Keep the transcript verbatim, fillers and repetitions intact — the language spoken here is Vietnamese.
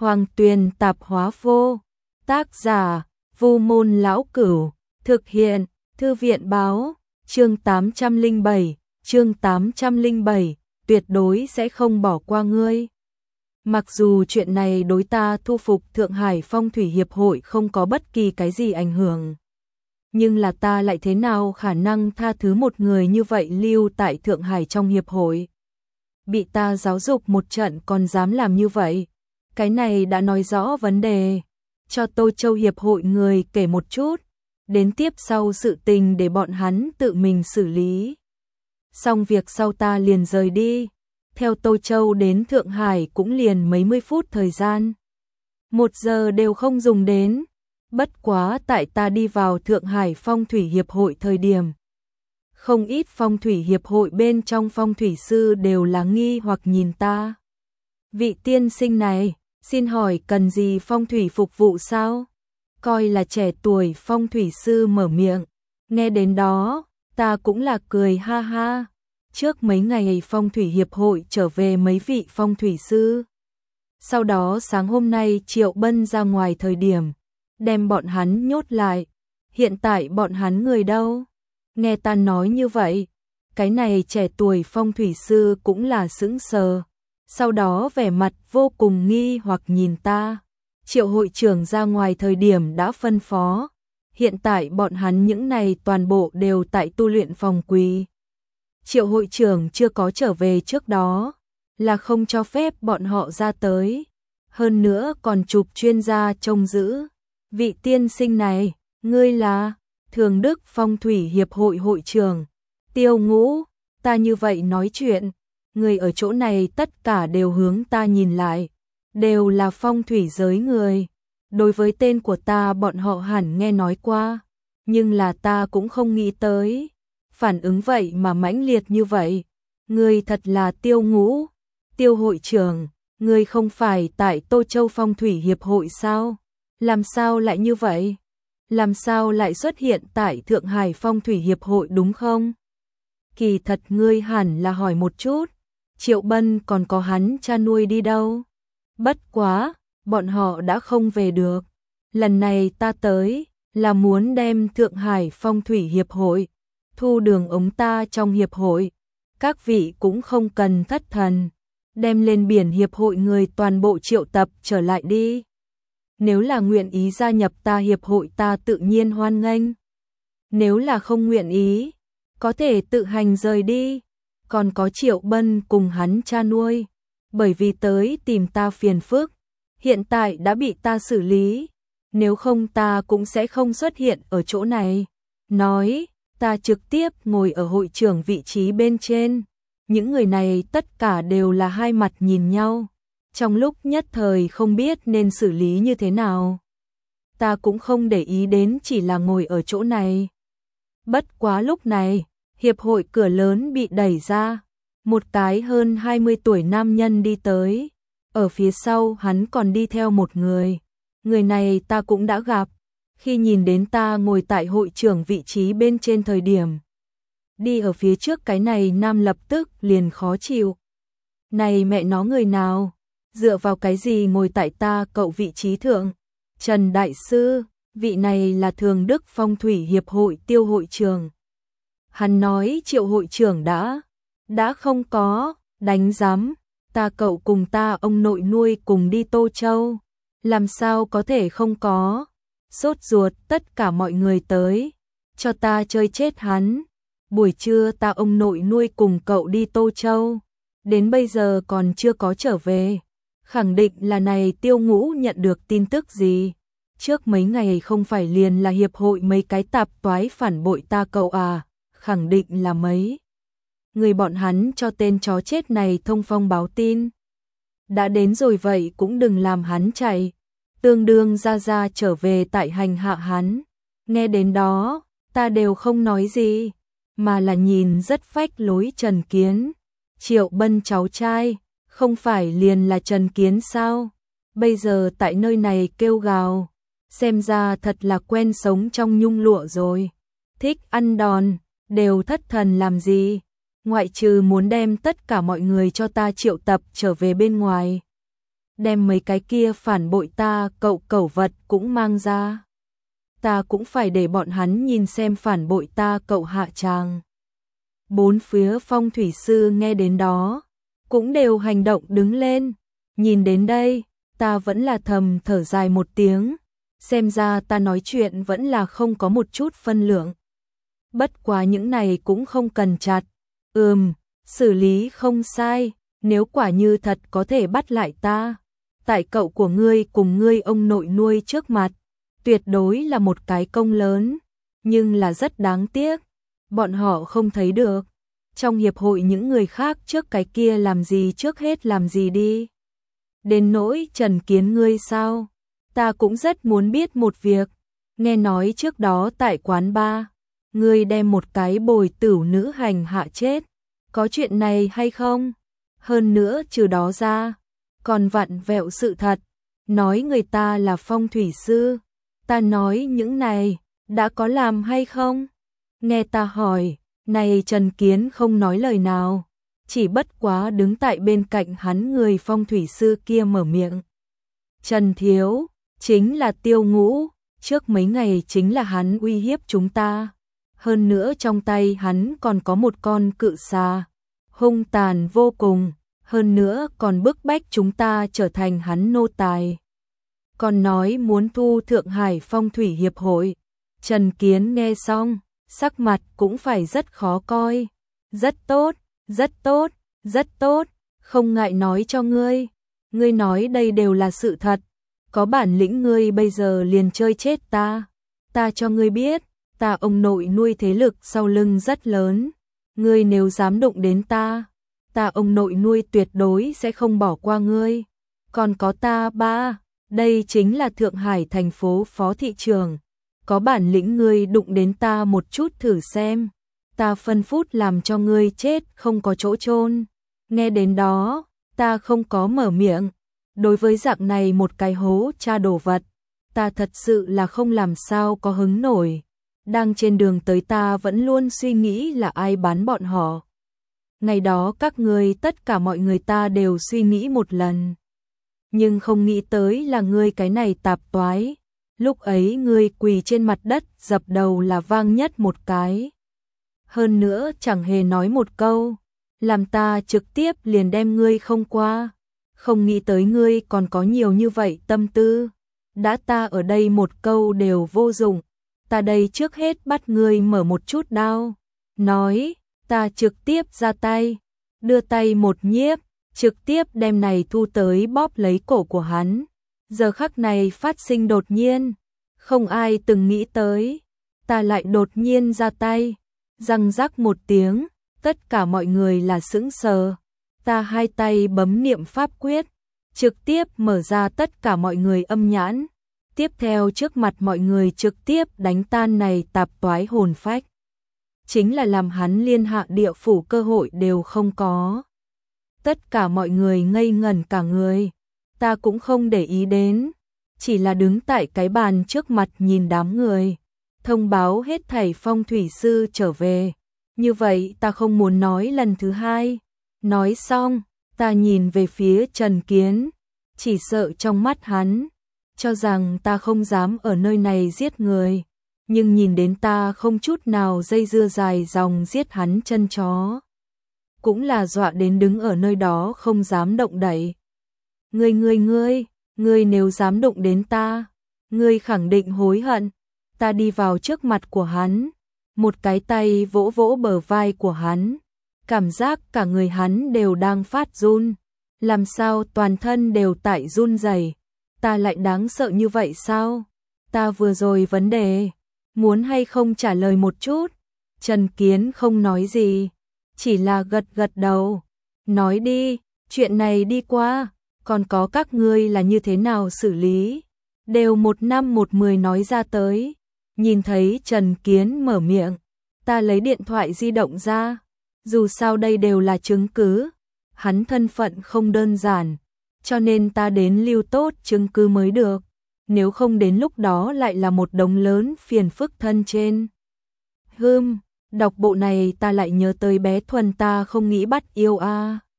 Hoàng Tuyền Tạp Hóa Vô. Tác giả: Vu Môn Lão Cửu. Thực hiện: Thư viện báo. Chương tám trăm lẻ bảy, chương tám trăm lẻ bảy, tuyệt đối sẽ không bỏ qua ngươi. Mặc dù chuyện này đối ta thu phục Thượng Hải Phong Thủy Hiệp hội không có bất kỳ cái gì ảnh hưởng, nhưng là ta lại thế nào khả năng tha thứ một người như vậy lưu tại Thượng Hải trong hiệp hội. Bị ta giáo dục một trận còn dám làm như vậy, cái này đã nói rõ vấn đề. Cho Tô Châu Hiệp hội người kể một chút, đến tiếp sau sự tình để bọn hắn tự mình xử lý. Xong việc sau ta liền rời đi, theo Tô Châu đến Thượng Hải cũng liền mấy mươi phút thời gian. Một giờ đều không dùng đến, bất quá tại ta đi vào Thượng Hải Phong Thủy Hiệp hội thời điểm, không ít phong thủy hiệp hội bên trong phong thủy sư đều là nghi hoặc nhìn ta. Vị tiên sinh này, xin hỏi cần gì phong thủy phục vụ sao? Coi là trẻ tuổi phong thủy sư mở miệng, nghe đến đó, ta cũng là cười ha ha. Trước mấy ngày phong thủy hiệp hội trở về mấy vị phong thủy sư. Sau đó sáng hôm nay Triệu Bân ra ngoài thời điểm, đem bọn hắn nhốt lại. Hiện tại bọn hắn người đâu? Nghe ta nói như vậy, cái này trẻ tuổi phong thủy sư cũng là sững sờ. Sau đó vẻ mặt vô cùng nghi hoặc nhìn ta. Triệu hội trưởng ra ngoài thời điểm đã phân phó, hiện tại bọn hắn những này toàn bộ đều tại tu luyện phòng quỳ. Triệu hội trưởng chưa có trở về trước đó, là không cho phép bọn họ ra tới. Hơn nữa còn chụp chuyên gia trông giữ. Vị tiên sinh này, ngươi là Thường Đức Phong Thủy Hiệp hội hội trưởng Tiêu Ngũ. Ta như vậy nói chuyện, người ở chỗ này tất cả đều hướng ta nhìn lại, đều là phong thủy giới người. Đối với tên của ta bọn họ hẳn nghe nói qua, nhưng là ta cũng không nghĩ tới phản ứng vậy mà mãnh liệt như vậy. Ngươi thật là Tiêu Ngũ. Tiêu hội trưởng, ngươi không phải tại Tô Châu Phong Thủy Hiệp hội sao? Làm sao lại như vậy? Làm sao lại xuất hiện tại Thượng Hải Phong Thủy Hiệp hội đúng không? Kỳ thật ngươi hẳn là hỏi một chút, Triệu Bân còn có hắn cha nuôi đi đâu? Bất quá, bọn họ đã không về được. Lần này ta tới là muốn đem Thượng Hải Phong Thủy Hiệp hội thu đường ống ta trong hiệp hội. Các vị cũng không cần thất thần, đem lên biển hiệp hội người toàn bộ triệu tập trở lại đi. Nếu là nguyện ý gia nhập ta hiệp hội ta tự nhiên hoan nghênh. Nếu là không nguyện ý, có thể tự hành rời đi. Còn có Triệu Bân cùng hắn cha nuôi, bởi vì tới tìm ta phiền phức, hiện tại đã bị ta xử lý. Nếu không ta cũng sẽ không xuất hiện ở chỗ này. Nói, ta trực tiếp ngồi ở hội trưởng vị trí bên trên. Những người này tất cả đều là hai mặt nhìn nhau, trong lúc nhất thời không biết nên xử lý như thế nào. Ta cũng không để ý đến, chỉ là ngồi ở chỗ này. Bất quá lúc này, hiệp hội cửa lớn bị đẩy ra, một cái hơn hai mươi tuổi nam nhân đi tới. Ở phía sau hắn còn đi theo một người. Người này ta cũng đã gặp, khi nhìn đến ta ngồi tại hội trưởng vị trí bên trên thời điểm. Đi ở phía trước cái này nam lập tức liền khó chịu. Này mẹ nó người nào? Dựa vào cái gì ngồi tại ta cậu vị trí thượng? Trần Đại Sư, vị này là Thường Đức Phong Thủy Hiệp hội Tiêu hội trưởng. Hắn nói Triệu hội trưởng đã, đã không có, đánh giám, ta cậu cùng ta ông nội nuôi cùng đi Tô Châu. Làm sao có thể không có? Sốt ruột tất cả mọi người tới, cho ta chơi chết hắn. Buổi trưa ta ông nội nuôi cùng cậu đi Tô Châu, đến bây giờ còn chưa có trở về. Khẳng định là này Tiêu Ngũ nhận được tin tức gì? Trước mấy ngày không phải liền là hiệp hội mấy cái tạp toái phản bội ta cậu à? Khẳng định là mấy người bọn hắn cho tên chó chết này thông phong báo tin. Đã đến rồi vậy cũng đừng làm hắn chạy. Tương đương ra ra trở về tại hành hạ hắn. Nghe đến đó, ta đều không nói gì, mà là nhìn rất phách lối Trần Kiến. Triệu Bân cháu trai, không phải liền là Trần Kiến sao? Bây giờ tại nơi này kêu gào, xem ra thật là quen sống trong nhung lụa rồi. Thích ăn đòn, đều thất thần làm gì? Ngoại trừ muốn đem tất cả mọi người cho ta triệu tập trở về bên ngoài. đem mấy cái kia phản bội ta cậu cẩu vật cũng mang ra. Ta cũng phải để bọn hắn nhìn xem phản bội ta cậu hạ tràng. Bốn phía phong thủy sư nghe đến đó, cũng đều hành động đứng lên. Nhìn đến đây, ta vẫn là thầm thở dài một tiếng, xem ra ta nói chuyện vẫn là không có một chút phân lượng. Bất quá những này cũng không cần chặt. Ừm, xử lý không sai, nếu quả như thật có thể bắt lại ta, tại cậu của ngươi cùng ngươi ông nội nuôi trước mặt, tuyệt đối là một cái công lớn, nhưng là rất đáng tiếc, bọn họ không thấy được. Trong hiệp hội những người khác trước cái kia làm gì trước hết làm gì đi. Đến nỗi Trần Kiến ngươi sao? Ta cũng rất muốn biết một việc, nghe nói trước đó tại quán bar, ngươi đem một cái bồi tửu nữ hành hạ chết, có chuyện này hay không? Hơn nữa trừ đó ra, còn vặn vẹo sự thật, nói người ta là phong thủy sư, ta nói những này, đã có làm hay không? Nghe ta hỏi, này Trần Kiến không nói lời nào, chỉ bất quá đứng tại bên cạnh hắn người phong thủy sư kia mở miệng. Trần Thiếu, chính là Tiêu Ngũ, trước mấy ngày chính là hắn uy hiếp chúng ta. Hơn nữa trong tay hắn còn có một con cự xà, hung tàn vô cùng, hơn nữa còn bức bách chúng ta trở thành hắn nô tài. Còn nói muốn thu Thượng Hải Phong Thủy Hiệp hội. Trần Kiến nghe xong, sắc mặt cũng phải rất khó coi. Rất tốt, rất tốt, rất tốt, không ngại nói cho ngươi. Ngươi nói đây đều là sự thật. Có bản lĩnh ngươi bây giờ liền chơi chết ta. Ta cho ngươi biết, ta ông nội nuôi thế lực sau lưng rất lớn. Ngươi nếu dám đụng đến ta, ta ông nội nuôi tuyệt đối sẽ không bỏ qua ngươi. Còn có ta ba, đây chính là Thượng Hải thành phố phó thị trưởng. Có bản lĩnh ngươi đụng đến ta một chút thử xem. Ta phân phút làm cho ngươi chết không có chỗ chôn. Nghe đến đó, ta không có mở miệng. Đối với dạng này một cái hố cha đồ vật, ta thật sự là không làm sao có hứng nổi. Đang trên đường tới ta vẫn luôn suy nghĩ là ai bán bọn họ. Ngày đó các ngươi tất cả mọi người ta đều suy nghĩ một lần. Nhưng không nghĩ tới là ngươi cái này tạp toái. Lúc ấy ngươi quỳ trên mặt đất dập đầu là vang nhất một cái. Hơn nữa chẳng hề nói một câu, làm ta trực tiếp liền đem ngươi không qua. Không nghĩ tới ngươi còn có nhiều như vậy tâm tư. Đã ta ở đây một câu đều vô dụng. Ta đây trước hết bắt ngươi mở một chút đao. Nói, ta trực tiếp ra tay. Đưa tay một nhiếp, trực tiếp đem này thu tới bóp lấy cổ của hắn. Giờ khắc này phát sinh đột nhiên. Không ai từng nghĩ tới. Ta lại đột nhiên ra tay. Răng rắc một tiếng, tất cả mọi người là sững sờ. Ta hai tay bấm niệm pháp quyết, trực tiếp mở ra tất cả mọi người âm nhãn. Tiếp theo trước mặt mọi người trực tiếp đánh tan này tạp toái hồn phách. Chính là làm hắn liên hạ địa phủ cơ hội đều không có. Tất cả mọi người ngây ngẩn cả người. Ta cũng không để ý đến. Chỉ là đứng tại cái bàn trước mặt nhìn đám người. Thông báo hết thảy phong thủy sư trở về. Như vậy ta không muốn nói lần thứ hai. Nói xong, ta nhìn về phía Trần Kiến. Chỉ sợ trong mắt hắn, cho rằng ta không dám ở nơi này giết người. Nhưng nhìn đến ta không chút nào dây dưa dài dòng giết hắn chân chó. Cũng là dọa đến đứng ở nơi đó không dám động đậy. Ngươi ngươi ngươi, ngươi nếu dám đụng đến ta, ngươi khẳng định hối hận. Ta đi vào trước mặt của hắn, một cái tay vỗ vỗ bờ vai của hắn. Cảm giác cả người hắn đều đang phát run. Làm sao toàn thân đều tại run rẩy. Ta lại đáng sợ như vậy sao? Ta vừa rồi vấn đề, muốn hay không trả lời một chút? Trần Kiến không nói gì, chỉ là gật gật đầu. Nói đi, chuyện này đi qua, còn có các ngươi là như thế nào xử lý? Đều một năm một mười nói ra tới. Nhìn thấy Trần Kiến mở miệng, ta lấy điện thoại di động ra. Dù sao đây đều là chứng cứ, hắn thân phận không đơn giản, cho nên ta đến lưu tốt chứng cứ mới được, nếu không đến lúc đó lại là một đống lớn phiền phức thân trên. Hừm, đọc bộ này ta lại nhớ tới bé Thuần ta không nghĩ bắt yêu a. À.